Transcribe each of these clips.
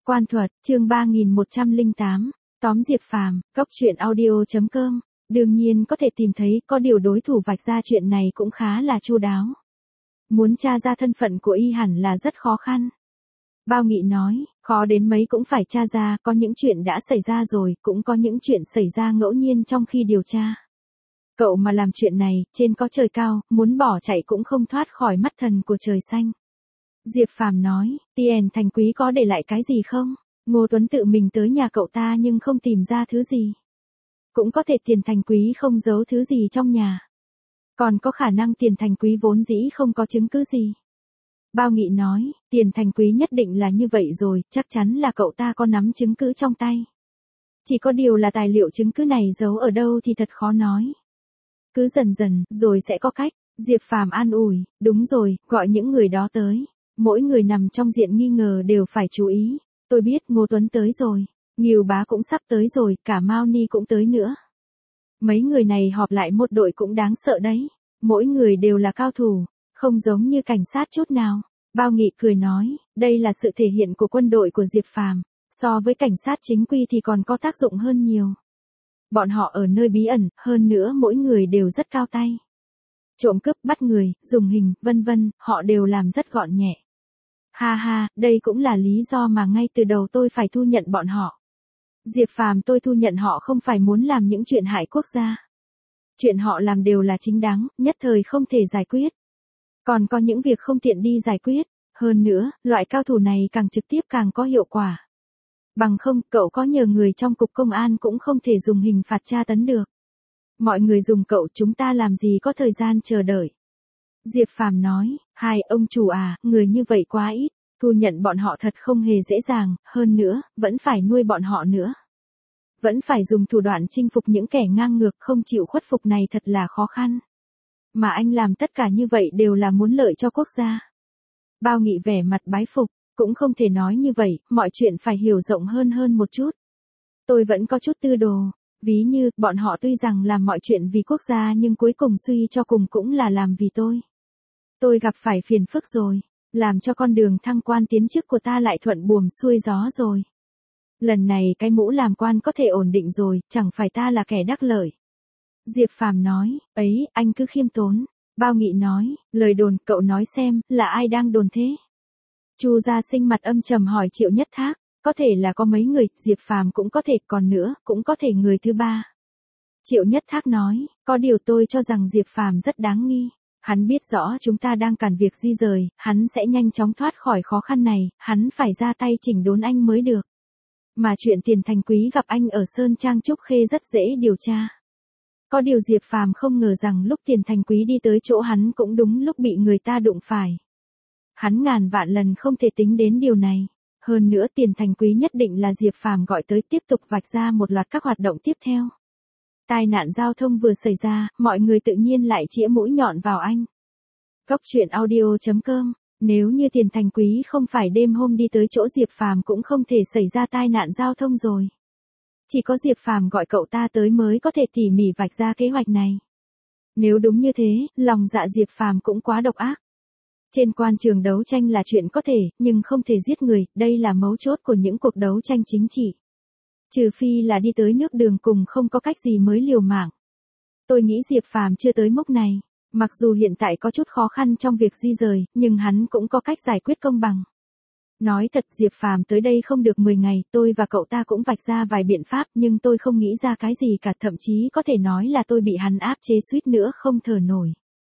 Quan thuật, chương 3108, tóm Diệp Phàm, Cốc truyện audio.com. Đương nhiên có thể tìm thấy, có điều đối thủ vạch ra chuyện này cũng khá là chu đáo. Muốn tra ra thân phận của y hẳn là rất khó khăn. Bao Nghị nói, khó đến mấy cũng phải tra ra, có những chuyện đã xảy ra rồi, cũng có những chuyện xảy ra ngẫu nhiên trong khi điều tra. Cậu mà làm chuyện này, trên có trời cao, muốn bỏ chạy cũng không thoát khỏi mắt thần của trời xanh. Diệp Phàm nói, Tiền Thành Quý có để lại cái gì không? Ngô Tuấn tự mình tới nhà cậu ta nhưng không tìm ra thứ gì. Cũng có thể Tiền Thành Quý không giấu thứ gì trong nhà. Còn có khả năng Tiền Thành Quý vốn dĩ không có chứng cứ gì. Bao Nghị nói, Tiền Thành Quý nhất định là như vậy rồi, chắc chắn là cậu ta có nắm chứng cứ trong tay. Chỉ có điều là tài liệu chứng cứ này giấu ở đâu thì thật khó nói. Cứ dần dần, rồi sẽ có cách. Diệp Phàm an ủi, đúng rồi, gọi những người đó tới. Mỗi người nằm trong diện nghi ngờ đều phải chú ý. Tôi biết Ngô Tuấn tới rồi, Ngưu Bá cũng sắp tới rồi, cả Mao Ni cũng tới nữa. Mấy người này họp lại một đội cũng đáng sợ đấy. Mỗi người đều là cao thủ, không giống như cảnh sát chút nào. Bao Nghị cười nói, đây là sự thể hiện của quân đội của Diệp Phàm, so với cảnh sát chính quy thì còn có tác dụng hơn nhiều. Bọn họ ở nơi bí ẩn, hơn nữa mỗi người đều rất cao tay. Trộm cướp, bắt người, dùng hình, vân vân, họ đều làm rất gọn nhẹ. Ha ha, đây cũng là lý do mà ngay từ đầu tôi phải thu nhận bọn họ. Diệp Phàm tôi thu nhận họ không phải muốn làm những chuyện hại quốc gia. Chuyện họ làm đều là chính đáng, nhất thời không thể giải quyết. Còn có những việc không tiện đi giải quyết. Hơn nữa, loại cao thủ này càng trực tiếp càng có hiệu quả. Bằng không, cậu có nhờ người trong cục công an cũng không thể dùng hình phạt tra tấn được. Mọi người dùng cậu, chúng ta làm gì có thời gian chờ đợi. Diệp Phàm nói, hai ông chủ à, người như vậy quá ít, thu nhận bọn họ thật không hề dễ dàng, hơn nữa, vẫn phải nuôi bọn họ nữa. Vẫn phải dùng thủ đoạn chinh phục những kẻ ngang ngược không chịu khuất phục này thật là khó khăn. Mà anh làm tất cả như vậy đều là muốn lợi cho quốc gia. Bao Nghị vẻ mặt bái phục, cũng không thể nói như vậy, mọi chuyện phải hiểu rộng hơn một chút. Tôi vẫn có chút tư đồ, ví như, bọn họ tuy rằng làm mọi chuyện vì quốc gia nhưng cuối cùng suy cho cùng cũng là làm vì tôi. Tôi gặp phải phiền phức rồi, làm cho con đường thăng quan tiến chức của ta lại thuận buồm xuôi gió rồi. Lần này cái mũ làm quan có thể ổn định rồi, chẳng phải ta là kẻ đắc lợi. Diệp Phàm nói, ấy, anh cứ khiêm tốn. Bao Nghị nói, lời đồn, cậu nói xem, là ai đang đồn thế? Chu Gia Sinh mặt âm trầm hỏi Triệu Nhất Thác, có thể là có mấy người, Diệp Phàm cũng có thể, còn nữa, cũng có thể người thứ ba. Triệu Nhất Thác nói, có điều tôi cho rằng Diệp Phàm rất đáng nghi. Hắn biết rõ chúng ta đang cản việc di rời, hắn sẽ nhanh chóng thoát khỏi khó khăn này, hắn phải ra tay chỉnh đốn anh mới được. Mà chuyện Tiền Thành Quý gặp anh ở Sơn Trang Trúc Khê rất dễ điều tra. Có điều Diệp Phàm không ngờ rằng lúc Tiền Thành Quý đi tới chỗ hắn cũng đúng lúc bị người ta đụng phải. Hắn ngàn vạn lần không thể tính đến điều này. Hơn nữa Tiền Thành Quý nhất định là Diệp Phàm gọi tới tiếp tục vạch ra một loạt các hoạt động tiếp theo. Tai nạn giao thông vừa xảy ra, mọi người tự nhiên lại chĩa mũi nhọn vào anh. Cốc truyện audio.com. Nếu như Tiền Thành Quý không phải đêm hôm đi tới chỗ Diệp Phàm cũng không thể xảy ra tai nạn giao thông rồi. Chỉ có Diệp Phàm gọi cậu ta tới mới có thể tỉ mỉ vạch ra kế hoạch này. Nếu đúng như thế, lòng dạ Diệp Phàm cũng quá độc ác. Trên quan trường đấu tranh là chuyện có thể, nhưng không thể giết người, đây là mấu chốt của những cuộc đấu tranh chính trị. Trừ phi là đi tới nước đường cùng không có cách gì mới liều mạng. Tôi nghĩ Diệp Phàm chưa tới mốc này, mặc dù hiện tại có chút khó khăn trong việc di rời, nhưng hắn cũng có cách giải quyết công bằng. Nói thật, Diệp Phàm tới đây không được 10 ngày, tôi và cậu ta cũng vạch ra vài biện pháp nhưng tôi không nghĩ ra cái gì cả, thậm chí có thể nói là tôi bị hắn áp chế suýt nữa không thở nổi.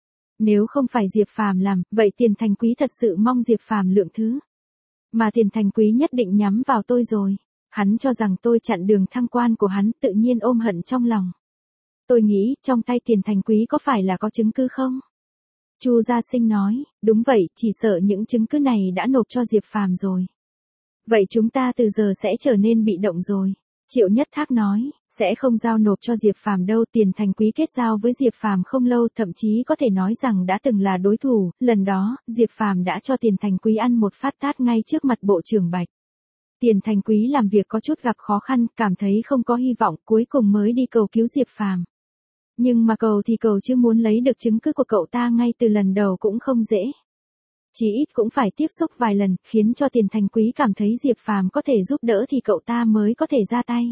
Nếu không phải Diệp Phàm làm, vậy Tiền Thành Quý thật sự mong Diệp Phàm lượng thứ. Mà Tiền Thành Quý nhất định nhắm vào tôi rồi. Hắn cho rằng tôi chặn đường thăng quan của hắn, tự nhiên ôm hận trong lòng. Tôi nghĩ, trong tay Tiền Thành Quý có phải là có chứng cứ không? Chu Gia Sinh nói, đúng vậy, chỉ sợ những chứng cứ này đã nộp cho Diệp Phàm rồi. Vậy chúng ta từ giờ sẽ trở nên bị động rồi. Triệu Nhất Thác nói, sẽ không giao nộp cho Diệp Phàm đâu, Tiền Thành Quý kết giao với Diệp Phàm không lâu, thậm chí có thể nói rằng đã từng là đối thủ, lần đó, Diệp Phàm đã cho Tiền Thành Quý ăn một phát tát ngay trước mặt Bộ trưởng Bạch. Tiền Thành Quý làm việc có chút gặp khó khăn, cảm thấy không có hy vọng, cuối cùng mới đi cầu cứu Diệp Phàm. Nhưng mà cầu thì cầu chứ muốn lấy được chứng cứ của cậu ta ngay từ lần đầu cũng không dễ. Chí ít cũng phải tiếp xúc vài lần, khiến cho Tiền Thành Quý cảm thấy Diệp Phàm có thể giúp đỡ thì cậu ta mới có thể ra tay.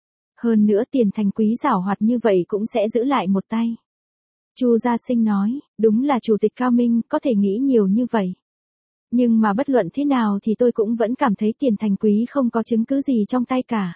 Hơn nữa Tiền Thành Quý giảo hoạt như vậy cũng sẽ giữ lại một tay. Chu Gia Sinh nói, đúng là chủ tịch Cao Minh có thể nghĩ nhiều như vậy. Nhưng mà bất luận thế nào thì tôi cũng vẫn cảm thấy Tiền Thành Quý không có chứng cứ gì trong tay cả.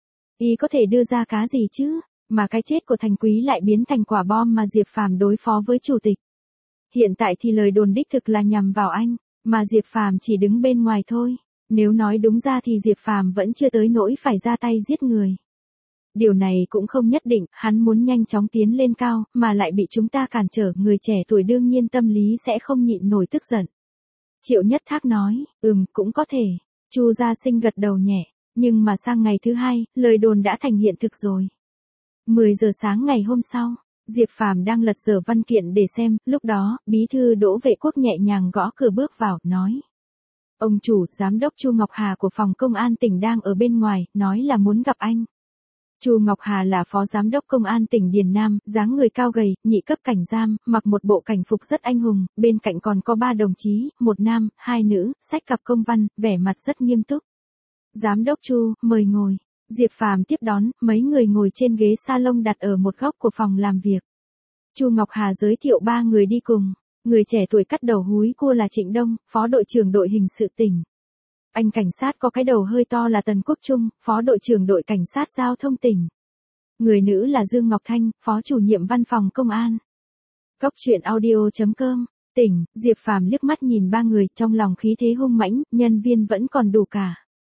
Y có thể đưa ra cá gì chứ, mà cái chết của Thành Quý lại biến thành quả bom mà Diệp Phàm đối phó với chủ tịch. Hiện tại thì lời đồn đích thực là nhằm vào anh, mà Diệp Phàm chỉ đứng bên ngoài thôi. Nếu nói đúng ra thì Diệp Phàm vẫn chưa tới nỗi phải ra tay giết người. Điều này cũng không nhất định, hắn muốn nhanh chóng tiến lên cao, mà lại bị chúng ta cản trở, người trẻ tuổi đương nhiên tâm lý sẽ không nhịn nổi tức giận. Triệu Nhất Thác nói, cũng có thể. Chu Gia Sinh gật đầu nhẹ, nhưng mà sang ngày thứ hai, lời đồn đã thành hiện thực rồi. 10 giờ sáng ngày hôm sau, Diệp Phàm đang lật dở văn kiện để xem, lúc đó, bí thư Đỗ Vệ Quốc nhẹ nhàng gõ cửa bước vào, nói. Ông chủ, giám đốc Chu Ngọc Hà của phòng công an tỉnh đang ở bên ngoài, nói là muốn gặp anh. Chu Ngọc Hà là phó giám đốc công an tỉnh Điền Nam, dáng người cao gầy, nhị cấp cảnh giam, mặc một bộ cảnh phục rất anh hùng, bên cạnh còn có 3 đồng chí, 1 nam, 2 nữ, xách cặp công văn, vẻ mặt rất nghiêm túc. Giám đốc Chu, mời ngồi. Diệp Phàm tiếp đón, mấy người ngồi trên ghế salon đặt ở một góc của phòng làm việc. Chu Ngọc Hà giới thiệu 3 người đi cùng. Người trẻ tuổi cắt đầu húi cua là Trịnh Đông, phó đội trưởng đội hình sự tỉnh. Anh cảnh sát có cái đầu hơi to là Tần Quốc Trung, phó đội trưởng đội cảnh sát giao thông tỉnh. Người nữ là Dương Ngọc Thanh, phó chủ nhiệm văn phòng công an. Cốc truyện audio.com, tỉnh, Diệp Phàm liếc mắt nhìn 3 người, trong lòng khí thế hung mãnh, nhân viên vẫn còn đủ cả.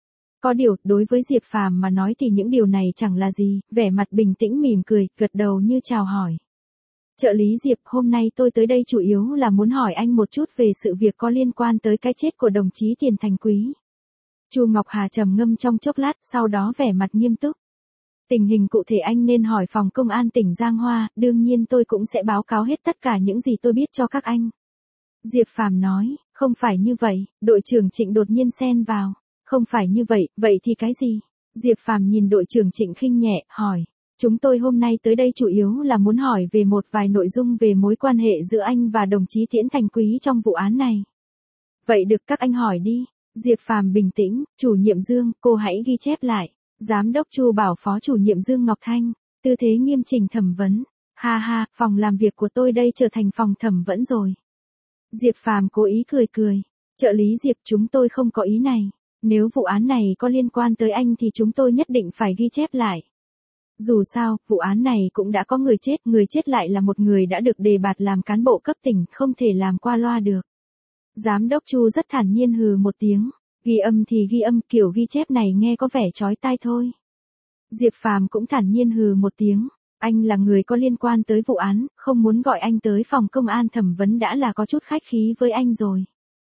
Có điều, đối với Diệp Phàm mà nói thì những điều này chẳng là gì, vẻ mặt bình tĩnh mỉm cười, gật đầu như chào hỏi. Trợ lý Diệp, hôm nay tôi tới đây chủ yếu là muốn hỏi anh một chút về sự việc có liên quan tới cái chết của đồng chí Tiền Thành Quý. Chu Ngọc Hà trầm ngâm trong chốc lát, sau đó vẻ mặt nghiêm túc. Tình hình cụ thể anh nên hỏi phòng công an tỉnh Giang Hoa, đương nhiên tôi cũng sẽ báo cáo hết tất cả những gì tôi biết cho các anh. Diệp Phàm nói, không phải như vậy, đội trưởng Trịnh đột nhiên xen vào. Không phải như vậy, vậy thì cái gì? Diệp Phàm nhìn đội trưởng Trịnh khinh nhẹ, hỏi. Chúng tôi hôm nay tới đây chủ yếu là muốn hỏi về một vài nội dung về mối quan hệ giữa anh và đồng chí Tiễn Thành Quý trong vụ án này. Vậy được, các anh hỏi đi. Diệp Phàm bình tĩnh, chủ nhiệm Dương, cô hãy ghi chép lại. Giám đốc Chu bảo phó chủ nhiệm Dương Ngọc Thanh, tư thế nghiêm chỉnh thẩm vấn. Ha ha, phòng làm việc của tôi đây trở thành phòng thẩm vấn rồi. Diệp Phàm cố ý cười cười. Trợ lý Diệp, chúng tôi không có ý này. Nếu vụ án này có liên quan tới anh thì chúng tôi nhất định phải ghi chép lại. Dù sao, vụ án này cũng đã có người chết lại là một người đã được đề bạt làm cán bộ cấp tỉnh, không thể làm qua loa được. Giám đốc Chu rất thản nhiên hừ một tiếng, ghi âm thì ghi âm, kiểu ghi chép này nghe có vẻ chói tai thôi. Diệp Phàm cũng thản nhiên hừ một tiếng, anh là người có liên quan tới vụ án, không muốn gọi anh tới phòng công an thẩm vấn đã là có chút khách khí với anh rồi.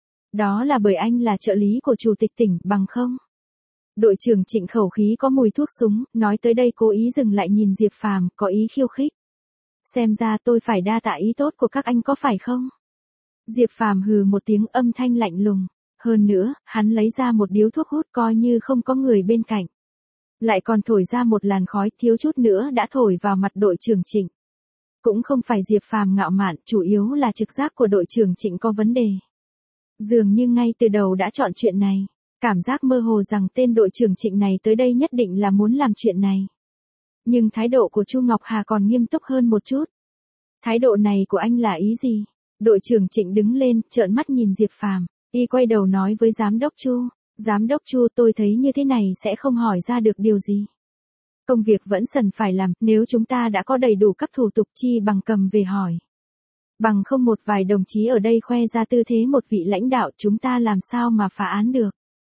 Đó là bởi anh là trợ lý của chủ tịch tỉnh, bằng không? Đội trưởng Trịnh khẩu khí có mùi thuốc súng, nói tới đây cố ý dừng lại nhìn Diệp Phàm, có ý khiêu khích. Xem ra tôi phải đa tạ ý tốt của các anh có phải không? Diệp Phàm hừ một tiếng, âm thanh lạnh lùng. Hơn nữa, hắn lấy ra một điếu thuốc hút coi như không có người bên cạnh. Lại còn thổi ra một làn khói, thiếu chút nữa đã thổi vào mặt đội trưởng Trịnh. Cũng không phải Diệp Phàm ngạo mạn, chủ yếu là trực giác của đội trưởng Trịnh có vấn đề. Dường như ngay từ đầu đã chọn chuyện này. Cảm giác mơ hồ rằng tên đội trưởng Trịnh này tới đây nhất định là muốn làm chuyện này. Nhưng thái độ của Chu Ngọc Hà còn nghiêm túc hơn một chút. Thái độ này của anh là ý gì? Đội trưởng Trịnh đứng lên, trợn mắt nhìn Diệp Phàm, y quay đầu nói với giám đốc Chu. Giám đốc Chu, tôi thấy như thế này sẽ không hỏi ra được điều gì. Công việc vẫn cần phải làm, nếu chúng ta đã có đầy đủ các thủ tục chi bằng cầm về hỏi. Bằng không một vài đồng chí ở đây khoe ra tư thế một vị lãnh đạo, chúng ta làm sao mà phá án được.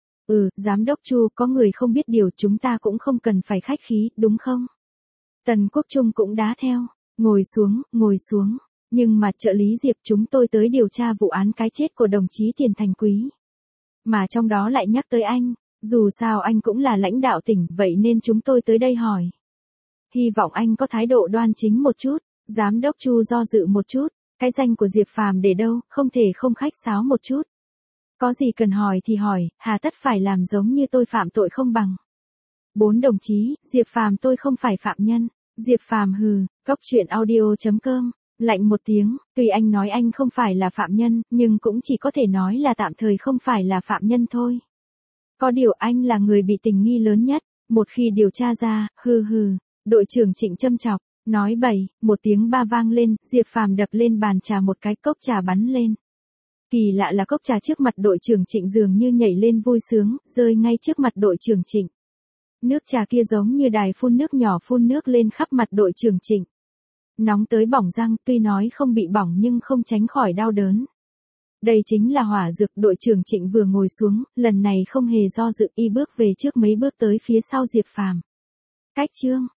Giám đốc Chu, có người không biết điều, chúng ta cũng không cần phải khách khí, đúng không? Tần Quốc Trung cũng đá theo. Ngồi xuống. Nhưng mà trợ lý Diệp, chúng tôi tới điều tra vụ án cái chết của đồng chí Tiền Thành Quý. Mà trong đó lại nhắc tới anh, dù sao anh cũng là lãnh đạo tỉnh, vậy nên chúng tôi tới đây hỏi. Hy vọng anh có thái độ đoan chính một chút. Giám đốc Chu do dự một chút, cái danh của Diệp Phàm để đâu, không thể không khách sáo một chút. Có gì cần hỏi thì hỏi, hà tất phải làm giống như tôi phạm tội không bằng. 4 đồng chí, Diệp Phàm tôi không phải phạm nhân. Diệp Phàm hừ, cốc truyện audio.com Lạnh một tiếng, tuy anh nói anh không phải là phạm nhân, nhưng cũng chỉ có thể nói là tạm thời không phải là phạm nhân thôi. Có điều anh là người bị tình nghi lớn nhất, một khi điều tra ra, hừ hừ, đội trưởng Trịnh châm chọc, nói bậy, một tiếng ba vang lên, Diệp Phàm đập lên bàn trà một cái, cốc trà bắn lên. Kỳ lạ là cốc trà trước mặt đội trưởng Trịnh dường như nhảy lên vui sướng, rơi ngay trước mặt đội trưởng Trịnh. Nước trà kia giống như đài phun nước nhỏ phun nước lên khắp mặt đội trưởng Trịnh. Nóng tới bỏng răng, tuy nói không bị bỏng nhưng không tránh khỏi đau đớn. Đây chính là hỏa dược. Đội trưởng Trịnh vừa ngồi xuống, lần này không hề do dự, y bước về trước mấy bước tới phía sau Diệp Phàm. Cách chương